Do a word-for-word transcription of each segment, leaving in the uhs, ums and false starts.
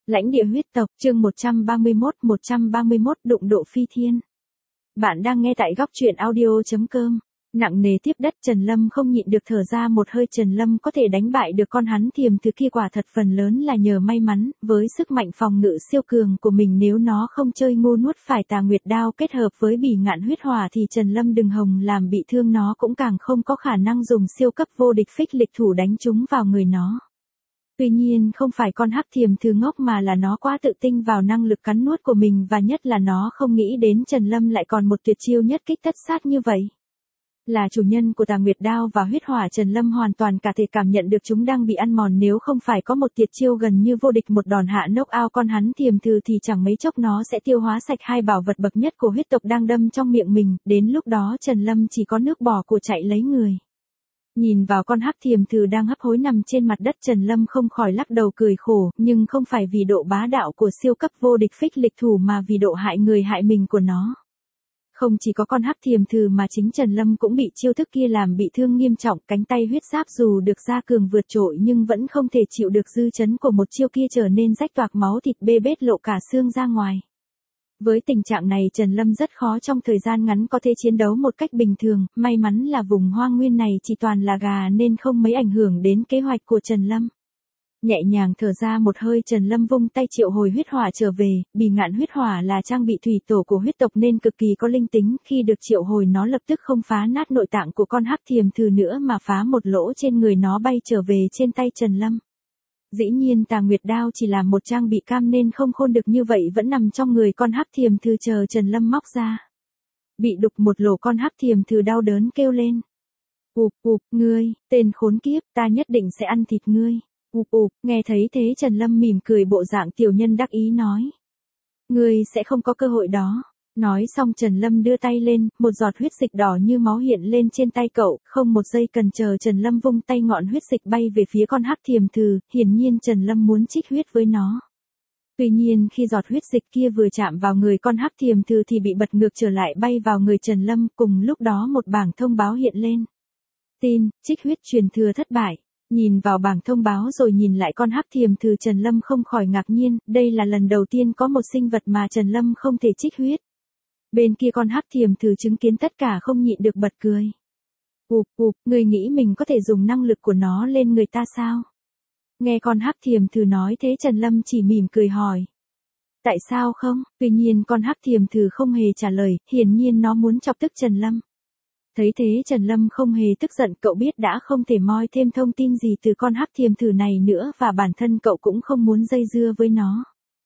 Lãnh địa huyết tộc, chương một trăm ba mươi mốt, một trăm ba mươi mốt đụng độ phi thiên. Bạn đang nghe tại góc truyện audio chấm com. Nặng nề tiếp đất, Trần Lâm không nhịn được thở ra một hơi. Trần Lâm có thể đánh bại được con hắn thiềm từ kia quả thật phần lớn là nhờ may mắn, với sức mạnh phòng ngự siêu cường của mình nếu nó không chơi ngu nuốt phải Tà Nguyệt Đao kết hợp với Bỉ Ngạn huyết hỏa thì Trần Lâm đừng hòng làm bị thương nó, cũng càng không có khả năng dùng siêu cấp vô địch phích lịch thủ đánh trúng vào người nó. Tuy nhiên không phải con hắc thiềm thư ngốc mà là nó quá tự tin vào năng lực cắn nuốt của mình, và nhất là nó không nghĩ đến Trần Lâm lại còn một tuyệt chiêu nhất kích tất sát như vậy. Là chủ nhân của Tà Nguyệt Đao và huyết hỏa, Trần Lâm hoàn toàn cả thể cảm nhận được chúng đang bị ăn mòn, nếu không phải có một tuyệt chiêu gần như vô địch một đòn hạ knock out con hắn thiềm thư thì chẳng mấy chốc nó sẽ tiêu hóa sạch hai bảo vật bậc nhất của huyết tộc đang đâm trong miệng mình, đến lúc đó Trần Lâm chỉ có nước bò của chạy lấy người. Nhìn vào con hắc thiềm thư đang hấp hối nằm trên mặt đất, Trần Lâm không khỏi lắc đầu cười khổ, nhưng không phải vì độ bá đạo của siêu cấp vô địch phích lịch thủ mà vì độ hại người hại mình của nó. Không chỉ có con hắc thiềm thư mà chính Trần Lâm cũng bị chiêu thức kia làm bị thương nghiêm trọng, cánh tay huyết giáp dù được gia cường vượt trội nhưng vẫn không thể chịu được dư chấn của một chiêu kia, trở nên rách toạc máu thịt bê bết lộ cả xương ra ngoài. Với tình trạng này Trần Lâm rất khó trong thời gian ngắn có thể chiến đấu một cách bình thường, may mắn là vùng hoang nguyên này chỉ toàn là gà nên không mấy ảnh hưởng đến kế hoạch của Trần Lâm. Nhẹ nhàng thở ra một hơi, Trần Lâm vung tay triệu hồi huyết hỏa trở về. Bỉ Ngạn huyết hỏa là trang bị thủy tổ của huyết tộc nên cực kỳ có linh tính, khi được triệu hồi nó lập tức không phá nát nội tạng của con hắc thiềm thư nữa mà phá một lỗ trên người nó bay trở về trên tay Trần Lâm. Dĩ nhiên Tà Nguyệt Đao chỉ là một trang bị cam nên không khôn được như vậy, vẫn nằm trong người con hắc thiềm thư chờ Trần Lâm móc ra. Bị đục một lỗ, con hắc thiềm thư đau đớn kêu lên. Ụp ụp, ngươi, tên khốn kiếp, ta nhất định sẽ ăn thịt ngươi. Ụp ụp, nghe thấy thế Trần Lâm mỉm cười bộ dạng tiểu nhân đắc ý nói. Ngươi sẽ không có cơ hội đó. Nói xong Trần Lâm đưa tay lên, một giọt huyết dịch đỏ như máu hiện lên trên tay cậu, không một giây cần chờ Trần Lâm vung tay, ngọn huyết dịch bay về phía con hắc thiềm thư, hiển nhiên Trần Lâm muốn trích huyết với nó. Tuy nhiên khi giọt huyết dịch kia vừa chạm vào người con hắc thiềm thư thì bị bật ngược trở lại bay vào người Trần Lâm, cùng lúc đó một bảng thông báo hiện lên. Tin, trích huyết truyền thừa thất bại. Nhìn vào bảng thông báo rồi nhìn lại con hắc thiềm thư, Trần Lâm không khỏi ngạc nhiên, đây là lần đầu tiên có một sinh vật mà Trần Lâm không thể trích huyết. Bên kia con hắc thiềm thư chứng kiến tất cả không nhịn được bật cười. Ụp ụp, người nghĩ mình có thể dùng năng lực của nó lên người ta sao? Nghe con hắc thiềm thư nói thế Trần Lâm chỉ mỉm cười hỏi. Tại sao không? Tuy nhiên con hắc thiềm thư không hề trả lời, hiển nhiên nó muốn chọc tức Trần Lâm. Thấy thế Trần Lâm không hề tức giận, cậu biết đã không thể moi thêm thông tin gì từ con hắc thiềm thư này nữa và bản thân cậu cũng không muốn dây dưa với nó.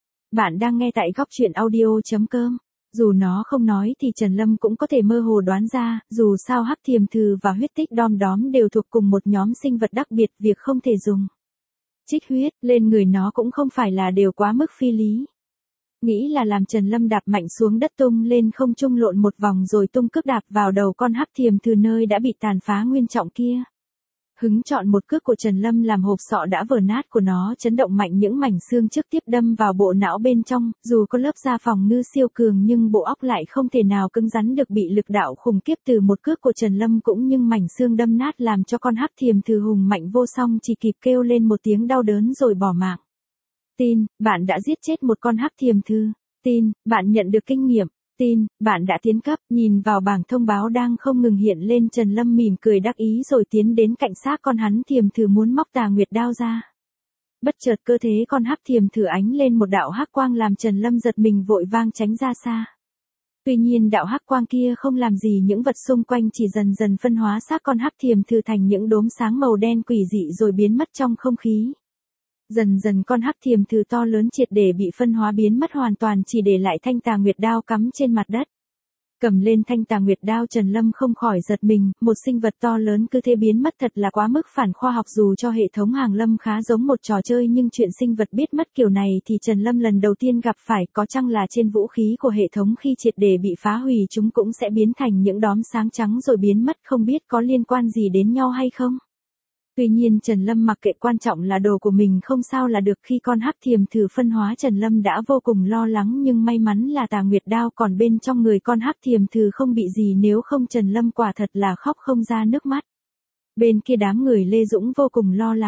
Bạn đang nghe tại góc truyện audio chấm com. Dù nó không nói thì Trần Lâm cũng có thể mơ hồ đoán ra, dù sao hắc thiềm thư và huyết tích đom đóm đều thuộc cùng một nhóm sinh vật đặc biệt, việc không thể dùng trích huyết lên người nó cũng không phải là điều quá mức phi lý. Nghĩ là làm, Trần Lâm đạp mạnh xuống đất tung lên không trung lộn một vòng rồi tung cước đạp vào đầu con hắc thiềm thư nơi đã bị tàn phá nguyên trọng kia. Hứng chọn một cước của Trần Lâm làm hộp sọ đã vỡ nát của nó chấn động mạnh, những mảnh xương trước tiếp đâm vào bộ não bên trong, dù có lớp da phòng ngự siêu cường nhưng bộ óc lại không thể nào cứng rắn được, bị lực đạo khủng khiếp từ một cước của Trần Lâm cũng nhưng mảnh xương đâm nát làm cho con hắc thiềm thư hùng mạnh vô song chỉ kịp kêu lên một tiếng đau đớn rồi bỏ mạng. Tin, bạn đã giết chết một con hắc thiềm thư. Tin, bạn nhận được kinh nghiệm. Tin, bạn đã tiến cấp. Nhìn vào bảng thông báo đang không ngừng hiện lên, Trần Lâm mỉm cười đắc ý rồi tiến đến cạnh xác con hắn thiềm thư muốn móc Tà Nguyệt Đao ra. Bất chợt cơ thể con hắc thiềm thư ánh lên một đạo hắc quang làm Trần Lâm giật mình vội vang tránh ra xa. Tuy nhiên đạo hắc quang kia không làm gì những vật xung quanh, chỉ dần dần phân hóa xác con hắc thiềm thư thành những đốm sáng màu đen quỷ dị rồi biến mất trong không khí. Dần dần con hắc thiềm thư to lớn triệt để bị phân hóa biến mất hoàn toàn, chỉ để lại thanh Tà Nguyệt Đao cắm trên mặt đất. Cầm lên thanh Tà Nguyệt Đao Trần Lâm không khỏi giật mình, một sinh vật to lớn cứ thế biến mất thật là quá mức phản khoa học, dù cho hệ thống hàng lâm khá giống một trò chơi nhưng chuyện sinh vật biết mất kiểu này thì Trần Lâm lần đầu tiên gặp phải, có chăng là trên vũ khí của hệ thống khi triệt để bị phá hủy chúng cũng sẽ biến thành những đốm sáng trắng rồi biến mất, không biết có liên quan gì đến nhau hay không? Tuy nhiên Trần Lâm mặc kệ, quan trọng là đồ của mình không sao là được. Khi con hắc thiềm thư phân hóa Trần Lâm đã vô cùng lo lắng, nhưng may mắn là Tà Nguyệt Đao còn bên trong người con hắc thiềm thư không bị gì, nếu không Trần Lâm quả thật là khóc không ra nước mắt. Bên kia đám người Lê Dũng vô cùng lo lắng.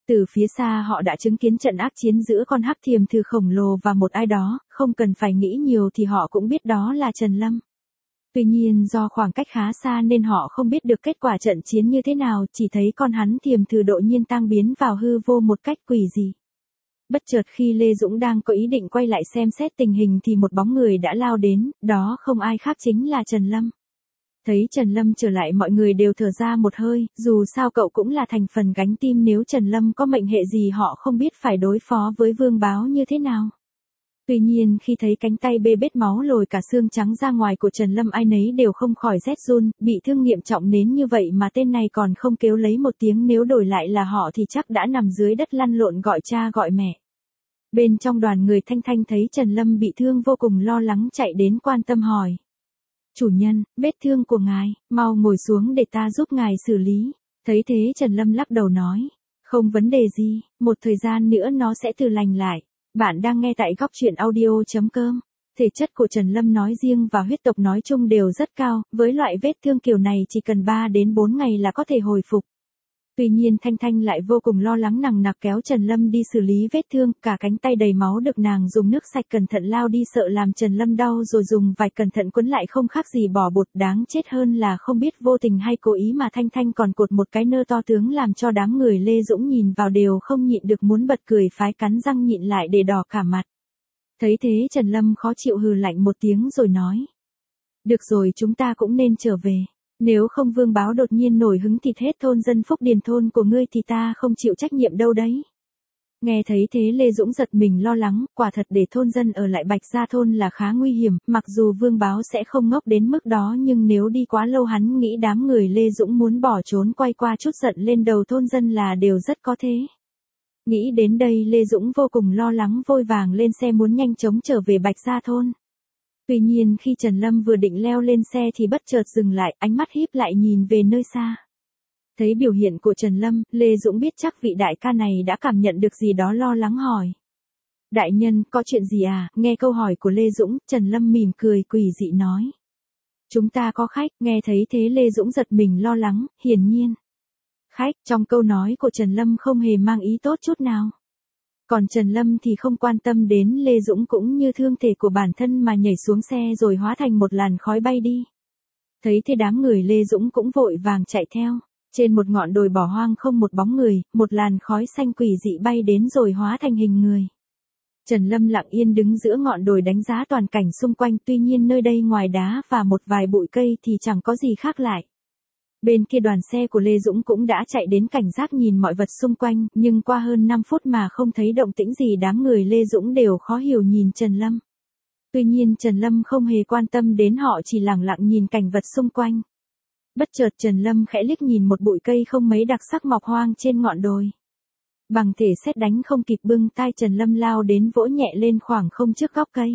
Từ phía xa họ đã chứng kiến trận ác chiến giữa con hắc thiềm thử khổng lồ và một ai đó, không cần phải nghĩ nhiều thì họ cũng biết đó là Trần Lâm. Tuy nhiên do khoảng cách khá xa nên họ không biết được kết quả trận chiến như thế nào, chỉ thấy con hắn thiềm thử đột nhiên tăng biến vào hư vô một cách quỷ dị. Bất chợt khi Lê Dũng đang có ý định quay lại xem xét tình hình thì một bóng người đã lao đến, đó không ai khác chính là Trần Lâm. Thấy Trần Lâm trở lại mọi người đều thở ra một hơi, dù sao cậu cũng là thành phần gánh tim nếu Trần Lâm có mệnh hệ gì họ không biết phải đối phó với Vương Báo như thế nào. Tuy nhiên khi thấy cánh tay bê bết máu lồi cả xương trắng ra ngoài của Trần Lâm ai nấy đều không khỏi rét run, bị thương nghiêm trọng đến như vậy mà tên này còn không kêu lấy một tiếng, nếu đổi lại là họ thì chắc đã nằm dưới đất lăn lộn gọi cha gọi mẹ. Bên trong đoàn người Thanh Thanh thấy Trần Lâm bị thương vô cùng lo lắng chạy đến quan tâm hỏi. Chủ nhân, vết thương của ngài, mau ngồi xuống để ta giúp ngài xử lý. Thấy thế Trần Lâm lắc đầu nói. Không vấn đề gì, một thời gian nữa nó sẽ từ lành lại. Bạn đang nghe tại góc truyện audio chấm com. Thể chất của Trần Lâm nói riêng và huyết tộc nói chung đều rất cao, với loại vết thương kiểu này chỉ cần ba đến bốn ngày là có thể hồi phục. Tuy nhiên Thanh Thanh lại vô cùng lo lắng nằng nặc kéo Trần Lâm đi xử lý vết thương, cả cánh tay đầy máu được nàng dùng nước sạch cẩn thận lao đi sợ làm Trần Lâm đau rồi dùng vải cẩn thận quấn lại không khác gì bỏ bột, đáng chết hơn là không biết vô tình hay cố ý mà Thanh Thanh còn cột một cái nơ to tướng làm cho đám người Lê Dũng nhìn vào đều không nhịn được muốn bật cười phái cắn răng nhịn lại để đỏ cả mặt. Thấy thế Trần Lâm khó chịu hừ lạnh một tiếng rồi nói. Được rồi chúng ta cũng nên trở về. Nếu không Vương Báo đột nhiên nổi hứng thịt hết thôn dân Phúc Điền thôn của ngươi thì ta không chịu trách nhiệm đâu đấy. Nghe thấy thế Lê Dũng giật mình lo lắng, quả thật để thôn dân ở lại Bạch Gia thôn là khá nguy hiểm, mặc dù Vương Báo sẽ không ngốc đến mức đó nhưng nếu đi quá lâu hắn nghĩ đám người Lê Dũng muốn bỏ trốn quay qua chút giận lên đầu thôn dân là đều rất có thế. Nghĩ đến đây Lê Dũng vô cùng lo lắng vội vàng lên xe muốn nhanh chóng trở về Bạch Gia thôn. Tuy nhiên khi Trần Lâm vừa định leo lên xe thì bất chợt dừng lại, ánh mắt híp lại nhìn về nơi xa. Thấy biểu hiện của Trần Lâm, Lê Dũng biết chắc vị đại ca này đã cảm nhận được gì đó lo lắng hỏi. Đại nhân, có chuyện gì à? Nghe câu hỏi của Lê Dũng, Trần Lâm mỉm cười quỷ dị nói. Chúng ta có khách, nghe thấy thế Lê Dũng giật mình lo lắng, hiển nhiên. Khách, trong câu nói của Trần Lâm không hề mang ý tốt chút nào. Còn Trần Lâm thì không quan tâm đến Lê Dũng cũng như thương thể của bản thân mà nhảy xuống xe rồi hóa thành một làn khói bay đi. Thấy thế đám người Lê Dũng cũng vội vàng chạy theo. Trên một ngọn đồi bỏ hoang không một bóng người, một làn khói xanh quỷ dị bay đến rồi hóa thành hình người. Trần Lâm lặng yên đứng giữa ngọn đồi đánh giá toàn cảnh xung quanh, tuy nhiên nơi đây ngoài đá và một vài bụi cây thì chẳng có gì khác lại. Bên kia đoàn xe của Lê Dũng cũng đã chạy đến cảnh giác nhìn mọi vật xung quanh, nhưng qua hơn năm phút mà không thấy động tĩnh gì đám người Lê Dũng đều khó hiểu nhìn Trần Lâm. Tuy nhiên Trần Lâm không hề quan tâm đến họ chỉ lặng lặng nhìn cảnh vật xung quanh. Bất chợt Trần Lâm khẽ liếc nhìn một bụi cây không mấy đặc sắc mọc hoang trên ngọn đồi. Bằng thể sét đánh không kịp bưng tay Trần Lâm lao đến vỗ nhẹ lên khoảng không trước góc cây.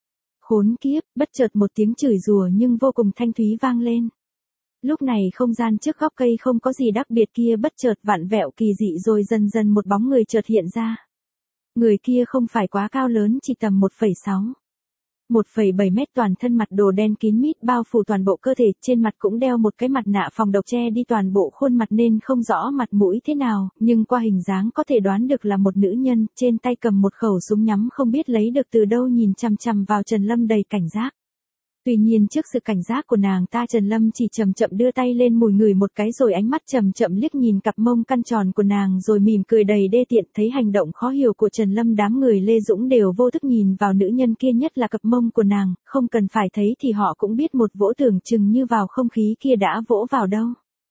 Khốn kiếp, bất chợt một tiếng chửi rủa nhưng vô cùng thanh thúy vang lên. Lúc này không gian trước góc cây không có gì đặc biệt kia bất chợt vặn vẹo kỳ dị rồi dần dần một bóng người chợt hiện ra. Người kia không phải quá cao lớn chỉ tầm một phẩy sáu. một phẩy bảy mét toàn thân mặt đồ đen kín mít bao phủ toàn bộ cơ thể, trên mặt cũng đeo một cái mặt nạ phòng độc che đi toàn bộ khuôn mặt nên không rõ mặt mũi thế nào, nhưng qua hình dáng có thể đoán được là một nữ nhân, trên tay cầm một khẩu súng nhắm không biết lấy được từ đâu nhìn chằm chằm vào Trần Lâm đầy cảnh giác. Tuy nhiên trước sự cảnh giác của nàng ta Trần Lâm chỉ chậm chậm đưa tay lên mùi ngửi một cái rồi ánh mắt chậm chậm liếc nhìn cặp mông căn tròn của nàng rồi mỉm cười đầy đê tiện. Thấy hành động khó hiểu của Trần Lâm đám người Lê Dũng đều vô thức nhìn vào nữ nhân kia nhất là cặp mông của nàng, không cần phải thấy thì họ cũng biết một vỗ tưởng chừng như vào không khí kia đã vỗ vào đâu.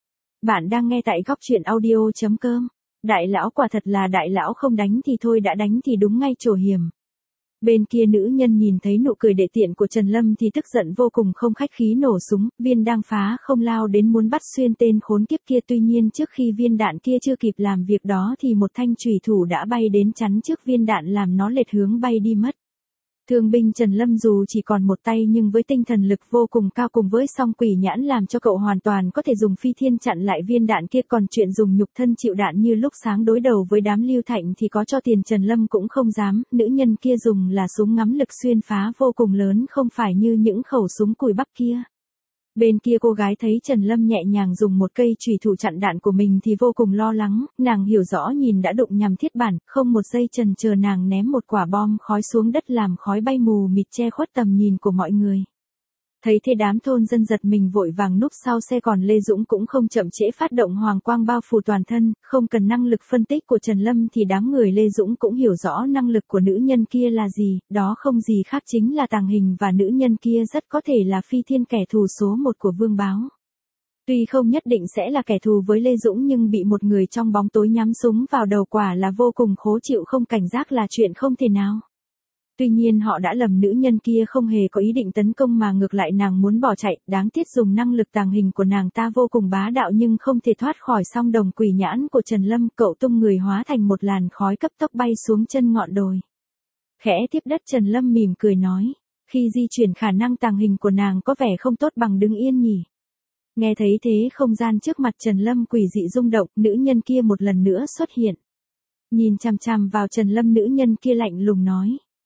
Bạn đang nghe tại góc truyện audio chấm com. Đại lão quả thật là đại lão không đánh thì thôi đã đánh thì đúng ngay chỗ hiểm. Bên kia nữ nhân nhìn thấy nụ cười đệ tiện của Trần Lâm thì tức giận vô cùng không khách khí nổ súng, viên đang phá không lao đến muốn bắt xuyên tên khốn kiếp kia tuy nhiên trước khi viên đạn kia chưa kịp làm việc đó thì một thanh chùy thủ đã bay đến chắn trước viên đạn làm nó lệch hướng bay đi mất. Thương binh Trần Lâm dù chỉ còn một tay nhưng với tinh thần lực vô cùng cao cùng với song quỷ nhãn làm cho cậu hoàn toàn có thể dùng phi thiên chặn lại viên đạn kia còn chuyện dùng nhục thân chịu đạn như lúc sáng đối đầu với đám Lưu Thạnh thì có cho tiền Trần Lâm cũng không dám, nữ nhân kia dùng là súng ngắm lực xuyên phá vô cùng lớn không phải như những khẩu súng cùi bắp kia. Bên kia cô gái thấy Trần Lâm nhẹ nhàng dùng một cây chùy thủ chặn đạn của mình thì vô cùng lo lắng, nàng hiểu rõ nhìn đã đụng nhầm thiết bản, không một giây chần chờ nàng ném một quả bom khói xuống đất làm khói bay mù mịt che khuất tầm nhìn của mọi người. Thấy thế đám thôn dân giật mình vội vàng núp sau xe, còn Lê Dũng cũng không chậm trễ phát động hoàng quang bao phủ toàn thân, không cần năng lực phân tích của Trần Lâm thì đám người Lê Dũng cũng hiểu rõ năng lực của nữ nhân kia là gì, đó không gì khác chính là tàng hình, và nữ nhân kia rất có thể là Phi Thiên, kẻ thù số một của Vương Báo. Tuy không nhất định sẽ là kẻ thù với Lê Dũng nhưng bị một người trong bóng tối nhắm súng vào đầu quả là vô cùng khó chịu, không cảnh giác là chuyện không thể nào. Tuy nhiên họ đã lầm, nữ nhân kia không hề có ý định tấn công mà ngược lại nàng muốn bỏ chạy, đáng tiếc dùng năng lực tàng hình của nàng ta vô cùng bá đạo nhưng không thể thoát khỏi song đồng quỷ nhãn của Trần Lâm, cậu tung người hóa thành một làn khói cấp tốc bay xuống chân ngọn đồi. Khẽ tiếp đất Trần Lâm mỉm cười nói, khi di chuyển khả năng tàng hình của nàng có vẻ không tốt bằng đứng yên nhỉ. Nghe thấy thế không gian trước mặt Trần Lâm quỷ dị rung động, nữ nhân kia một lần nữa xuất hiện. Nhìn chằm chằm vào Trần Lâm, nữ nhân kia lạnh lùng nói.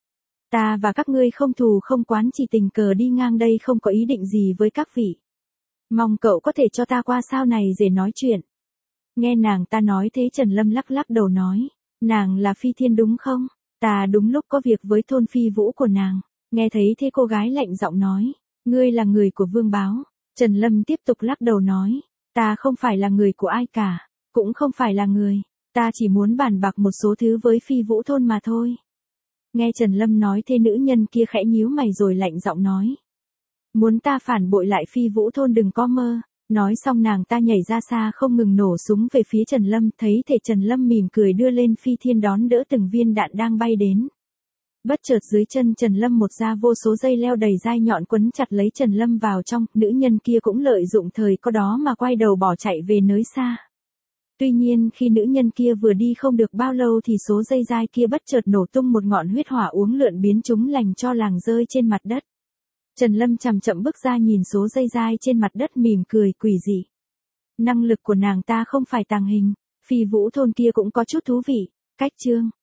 Ta và các ngươi không thù không oán, chỉ tình cờ đi ngang đây, không có ý định gì với các vị. Mong cậu có thể cho ta qua sao này để nói chuyện. Nghe nàng ta nói thế Trần Lâm lắc lắc đầu nói, nàng là Phi Thiên đúng không? Ta đúng lúc có việc với thôn Phi Vũ của nàng. Nghe thấy thế cô gái lạnh giọng nói, ngươi là người của Vương Báo. Trần Lâm tiếp tục lắc đầu nói, ta không phải là người của ai cả, cũng không phải là người, ta chỉ muốn bàn bạc một số thứ với Phi Vũ thôn mà thôi. Nghe Trần Lâm nói thế nữ nhân kia khẽ nhíu mày rồi lạnh giọng nói, muốn ta phản bội lại Phi Vũ thôn, đừng có mơ. Nói xong nàng ta nhảy ra xa không ngừng nổ súng về phía Trần Lâm, thấy thể Trần Lâm mỉm cười đưa lên Phi Thiên đón đỡ từng viên đạn đang bay đến. Bất chợt dưới chân Trần Lâm một ra vô số dây leo đầy dai nhọn quấn chặt lấy Trần Lâm vào trong, nữ nhân kia cũng lợi dụng thời có đó mà quay đầu bỏ chạy về nơi xa. Tuy nhiên khi nữ nhân kia vừa đi không được bao lâu thì số dây dai kia bất chợt nổ tung, một ngọn huyết hỏa uống lượn biến chúng lành cho làng rơi trên mặt đất. Trần Lâm chậm chậm bước ra nhìn số dây dai trên mặt đất mỉm cười quỷ dị. Năng lực của nàng ta không phải tàng hình, Phi Vũ thôn kia cũng có chút thú vị. Cách chương